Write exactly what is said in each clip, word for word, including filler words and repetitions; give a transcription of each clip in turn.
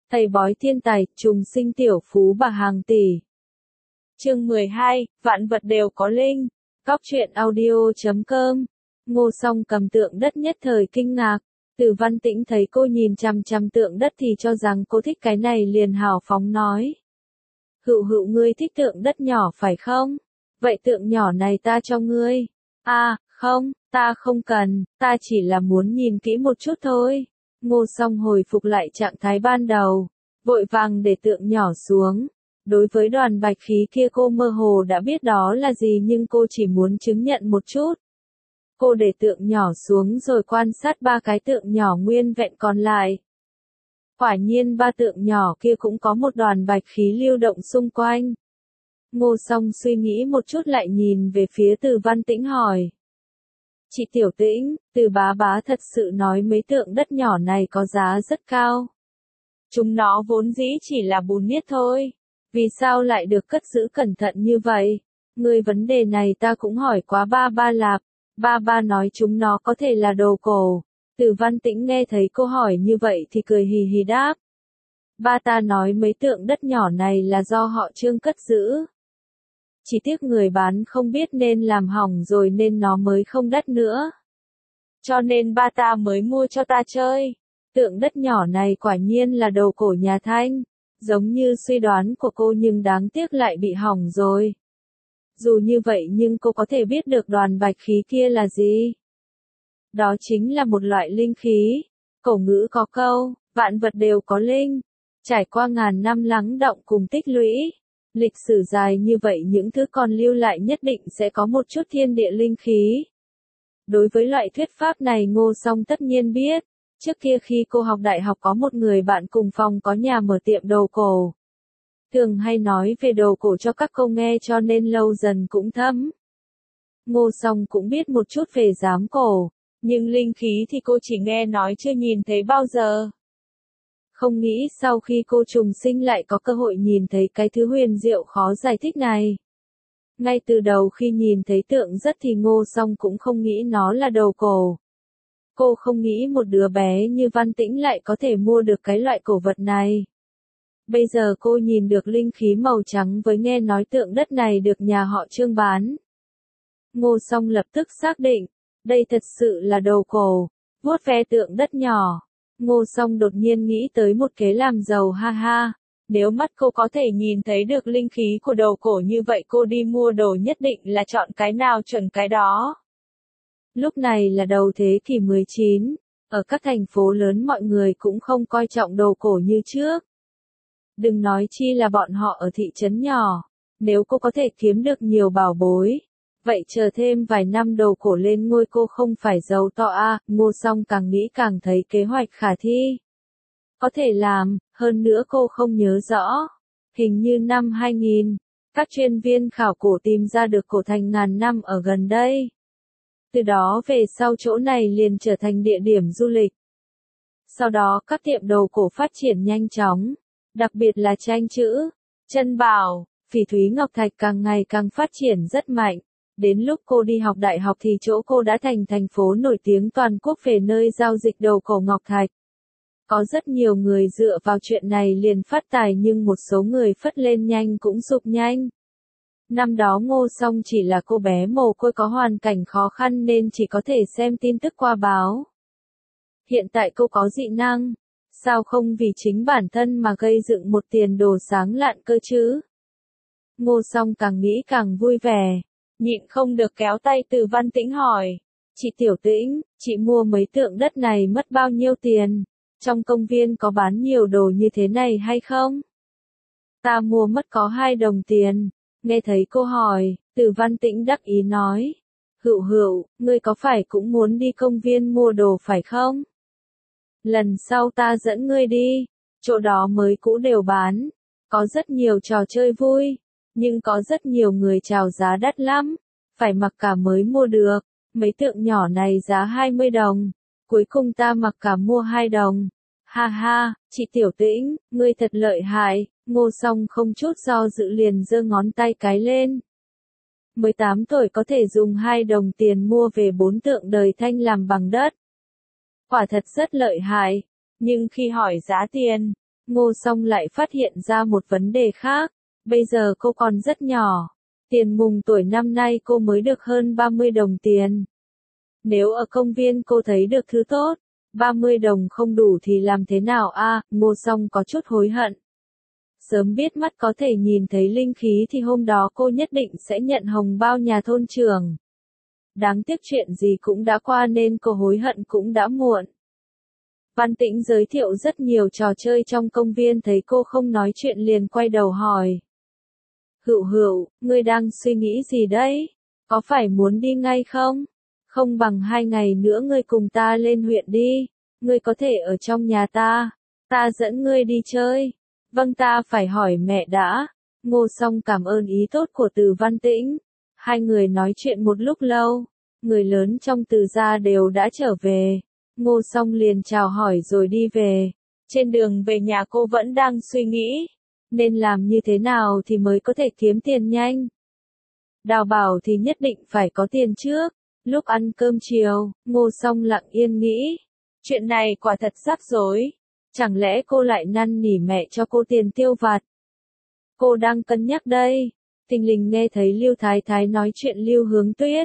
Thầy bói thiên tài, trùng sinh tiểu phú bà hàng tỷ. Chương mười hai, vạn vật đều có linh. Cóc truyện audio chấm com. Ngô Song cầm tượng đất nhất thời kinh ngạc. Từ Văn Tĩnh thấy cô nhìn chằm chằm tượng đất thì cho rằng cô thích cái này liền hào phóng nói. Hựu hựu ngươi thích tượng đất nhỏ phải không? Vậy tượng nhỏ này ta cho ngươi. À, không, ta không cần, ta chỉ là muốn nhìn kỹ một chút thôi. Ngô Song hồi phục lại trạng thái ban đầu, vội vàng để tượng nhỏ xuống. Đối với đoàn bạch khí kia cô mơ hồ đã biết đó là gì nhưng cô chỉ muốn chứng nhận một chút. Cô để tượng nhỏ xuống rồi quan sát ba cái tượng nhỏ nguyên vẹn còn lại. Quả nhiên ba tượng nhỏ kia cũng có một đoàn bạch khí lưu động xung quanh. Ngô Song suy nghĩ một chút lại nhìn về phía Từ Văn Tĩnh hỏi. Chị Tiểu Tĩnh, Từ bá bá thật sự nói mấy tượng đất nhỏ này có giá rất cao. Chúng nó vốn dĩ chỉ là bùn niết thôi. Vì sao lại được cất giữ cẩn thận như vậy? Người vấn đề này ta cũng hỏi quá ba ba lạp. Ba ba nói chúng nó có thể là đồ cổ. Từ Văn Tĩnh nghe thấy cô hỏi như vậy thì cười hì hì đáp. Ba ta nói mấy tượng đất nhỏ này là do họ Trương cất giữ. Chỉ tiếc người bán không biết nên làm hỏng rồi nên nó mới không đắt nữa. Cho nên ba ta mới mua cho ta chơi. Tượng đất nhỏ này quả nhiên là đồ cổ nhà Thanh. Giống như suy đoán của cô nhưng đáng tiếc lại bị hỏng rồi. Dù như vậy nhưng cô có thể biết được đoàn bạch khí kia là gì? Đó chính là một loại linh khí. Cổ ngữ có câu, vạn vật đều có linh. Trải qua ngàn năm lắng động cùng tích lũy. Lịch sử dài như vậy những thứ còn lưu lại nhất định sẽ có một chút thiên địa linh khí. Đối với loại thuyết pháp này Ngô Song tất nhiên biết. Trước kia khi cô học đại học có một người bạn cùng phòng có nhà mở tiệm đồ cổ. Thường hay nói về đồ cổ cho các cô nghe cho nên lâu dần cũng thấm. Ngô Song cũng biết một chút về giám cổ, nhưng linh khí thì cô chỉ nghe nói chưa nhìn thấy bao giờ. Không nghĩ sau khi cô trùng sinh lại có cơ hội nhìn thấy cái thứ huyền diệu khó giải thích này. Ngay từ đầu khi nhìn thấy tượng rất thì Ngô Song cũng không nghĩ nó là đồ cổ. Cô không nghĩ một đứa bé như Văn Tĩnh lại có thể mua được cái loại cổ vật này. Bây giờ cô nhìn được linh khí màu trắng với nghe nói tượng đất này được nhà họ Trương bán. Ngô Song lập tức xác định, đây thật sự là đồ cổ, vuốt ve tượng đất nhỏ. Ngô Song đột nhiên nghĩ tới một kế làm giàu ha ha. Nếu mắt cô có thể nhìn thấy được linh khí của đồ cổ như vậy cô đi mua đồ nhất định là chọn cái nào chuẩn cái đó. Lúc này là đầu thế kỷ mười chín, ở các thành phố lớn mọi người cũng không coi trọng đồ cổ như trước. Đừng nói chi là bọn họ ở thị trấn nhỏ, nếu cô có thể kiếm được nhiều bảo bối. Vậy chờ thêm vài năm đồ cổ lên ngôi cô không phải giàu to à, Ngô Song càng nghĩ càng thấy kế hoạch khả thi. Có thể làm, hơn nữa cô không nhớ rõ. Hình như năm hai nghìn, các chuyên viên khảo cổ tìm ra được cổ thành ngàn năm ở gần đây. Từ đó về sau chỗ này liền trở thành địa điểm du lịch. Sau đó các tiệm đồ cổ phát triển nhanh chóng, đặc biệt là tranh chữ, chân bảo, phỉ thúy ngọc thạch càng ngày càng phát triển rất mạnh. Đến lúc cô đi học đại học thì chỗ cô đã thành thành phố nổi tiếng toàn quốc về nơi giao dịch đồ cổ ngọc thạch. Có rất nhiều người dựa vào chuyện này liền phát tài nhưng một số người phất lên nhanh cũng sụp nhanh. Năm đó Ngô Song chỉ là cô bé mồ côi có hoàn cảnh khó khăn nên chỉ có thể xem tin tức qua báo. Hiện tại cô có dị năng, sao không vì chính bản thân mà gây dựng một tiền đồ sáng lạn cơ chứ? Ngô Song càng nghĩ càng vui vẻ, nhịn không được kéo tay Từ Văn Tĩnh hỏi. Chị Tiểu Tĩnh, chị mua mấy tượng đất này mất bao nhiêu tiền? Trong công viên có bán nhiều đồ như thế này hay không? Ta mua mất có hai đồng tiền. Nghe thấy cô hỏi, Từ Văn Tĩnh đắc ý nói. Hựu hựu, ngươi có phải cũng muốn đi công viên mua đồ phải không? Lần sau ta dẫn ngươi đi, chỗ đó mới cũ đều bán. Có rất nhiều trò chơi vui, nhưng có rất nhiều người chào giá đắt lắm. Phải mặc cả mới mua được, mấy tượng nhỏ này giá hai mươi đồng. Cuối cùng ta mặc cả mua hai đồng. Ha ha, chị Tiểu Tĩnh, ngươi thật lợi hại. Ngô Song không chút do dự liền giơ ngón tay cái lên. mười tám tuổi có thể dùng hai đồng tiền mua về bốn tượng đời Thanh làm bằng đất. Quả thật rất lợi hại, nhưng khi hỏi giá tiền, Ngô Song lại phát hiện ra một vấn đề khác. Bây giờ cô còn rất nhỏ. Tiền mùng tuổi năm nay cô mới được hơn ba mươi đồng tiền. Nếu ở công viên cô thấy được thứ tốt, ba mươi đồng không đủ thì làm thế nào a? À, Ngô Song có chút hối hận. Sớm biết mắt có thể nhìn thấy linh khí thì hôm đó cô nhất định sẽ nhận hồng bao nhà thôn trưởng. Đáng tiếc chuyện gì cũng đã qua nên cô hối hận cũng đã muộn. Văn Tĩnh giới thiệu rất nhiều trò chơi trong công viên, thấy cô không nói chuyện liền quay đầu hỏi. Hựu Hựu, ngươi đang suy nghĩ gì đấy? Có phải muốn đi ngay không? Không bằng hai ngày nữa ngươi cùng ta lên huyện đi. Ngươi có thể ở trong nhà ta. Ta dẫn ngươi đi chơi. Vâng, ta phải hỏi mẹ đã. Ngô Song cảm ơn ý tốt của Từ Văn Tĩnh. Hai người nói chuyện một lúc lâu. Người lớn trong Từ gia đều đã trở về. Ngô Song liền chào hỏi rồi đi về. Trên đường về nhà cô vẫn đang suy nghĩ. Nên làm như thế nào thì mới có thể kiếm tiền nhanh. Đào bảo thì nhất định phải có tiền trước. Lúc ăn cơm chiều, Ngô Song lặng yên nghĩ. Chuyện này quả thật rắc rối. Chẳng lẽ cô lại năn nỉ mẹ cho cô tiền tiêu vặt? Cô đang cân nhắc đây. Thình lình nghe thấy Lưu Thái Thái nói chuyện Lưu Hướng Tuyết.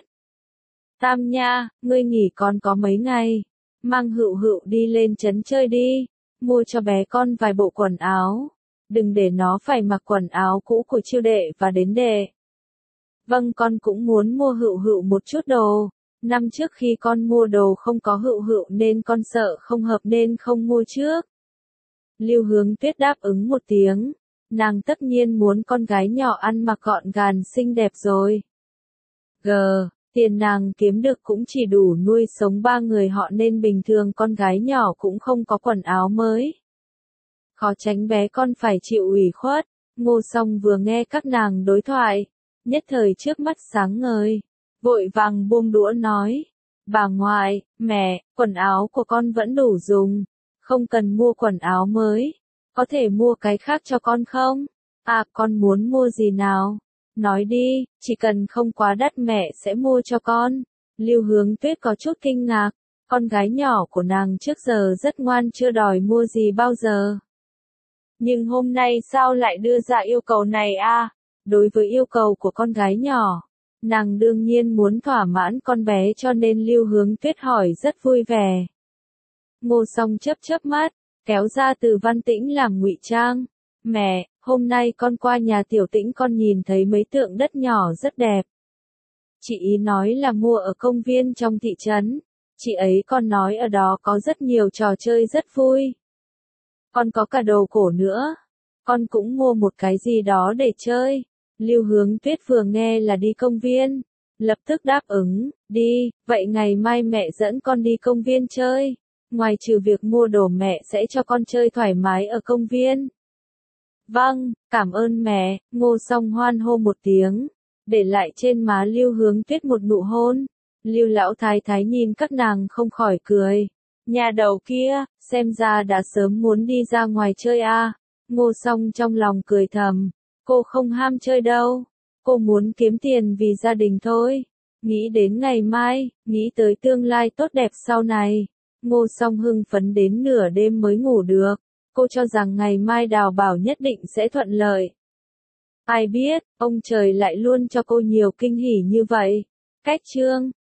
Tam nha, ngươi nghỉ còn có mấy ngày. Mang Hựu Hựu đi lên trấn chơi đi. Mua cho bé con vài bộ quần áo. Đừng để nó phải mặc quần áo cũ của Chiêu đệ và đến đệ. Vâng, con cũng muốn mua Hựu Hựu một chút đồ. Năm trước khi con mua đồ không có Hựu Hựu nên con sợ không hợp nên không mua trước. Lưu Hướng Tuyết đáp ứng một tiếng. Nàng tất nhiên muốn con gái nhỏ ăn mặc gọn gàng xinh đẹp rồi. G. Tiền nàng kiếm được cũng chỉ đủ nuôi sống ba người họ nên bình thường con gái nhỏ cũng không có quần áo mới. Khó tránh bé con phải chịu ủy khuất. Ngô Song vừa nghe các nàng đối thoại, nhất thời trước mắt sáng ngời, vội vàng buông đũa nói. Bà ngoại, mẹ, quần áo của con vẫn đủ dùng, không cần mua quần áo mới, có thể mua cái khác cho con không? À, con muốn mua gì nào? Nói đi, chỉ cần không quá đắt mẹ sẽ mua cho con. Lưu Hướng Tuyết có chút kinh ngạc, con gái nhỏ của nàng trước giờ rất ngoan chưa đòi mua gì bao giờ. Nhưng hôm nay sao lại đưa ra yêu cầu này a? À? Đối với yêu cầu của con gái nhỏ, nàng đương nhiên muốn thỏa mãn con bé cho nên Lưu Hướng Tuyết hỏi rất vui vẻ. Ngô Song chớp chớp mắt, kéo ra Từ Văn Tĩnh làm ngụy trang. Mẹ, hôm nay con qua nhà Tiểu Tĩnh con nhìn thấy mấy tượng đất nhỏ rất đẹp. Chị ý nói là mua ở công viên trong thị trấn. Chị ấy còn nói ở đó có rất nhiều trò chơi rất vui. Con có cả đồ cổ nữa. Con cũng mua một cái gì đó để chơi. Lưu Hướng Tuyết vừa nghe là đi công viên, lập tức đáp ứng, đi, vậy ngày mai mẹ dẫn con đi công viên chơi. Ngoài trừ việc mua đồ mẹ sẽ cho con chơi thoải mái ở công viên. Vâng, cảm ơn mẹ. Ngô Song hoan hô một tiếng, để lại trên má Lưu Hướng Tuyết một nụ hôn. Lưu Lão Thái Thái nhìn các nàng không khỏi cười. Nhà đầu kia, xem ra đã sớm muốn đi ra ngoài chơi a. À. Ngô Song trong lòng cười thầm, cô không ham chơi đâu, cô muốn kiếm tiền vì gia đình thôi. Nghĩ đến ngày mai, nghĩ tới tương lai tốt đẹp sau này, Ngô Song hưng phấn đến nửa đêm mới ngủ được. Cô cho rằng ngày mai đào bảo nhất định sẽ thuận lợi. Ai biết, ông trời lại luôn cho cô nhiều kinh hỉ như vậy. Cách chương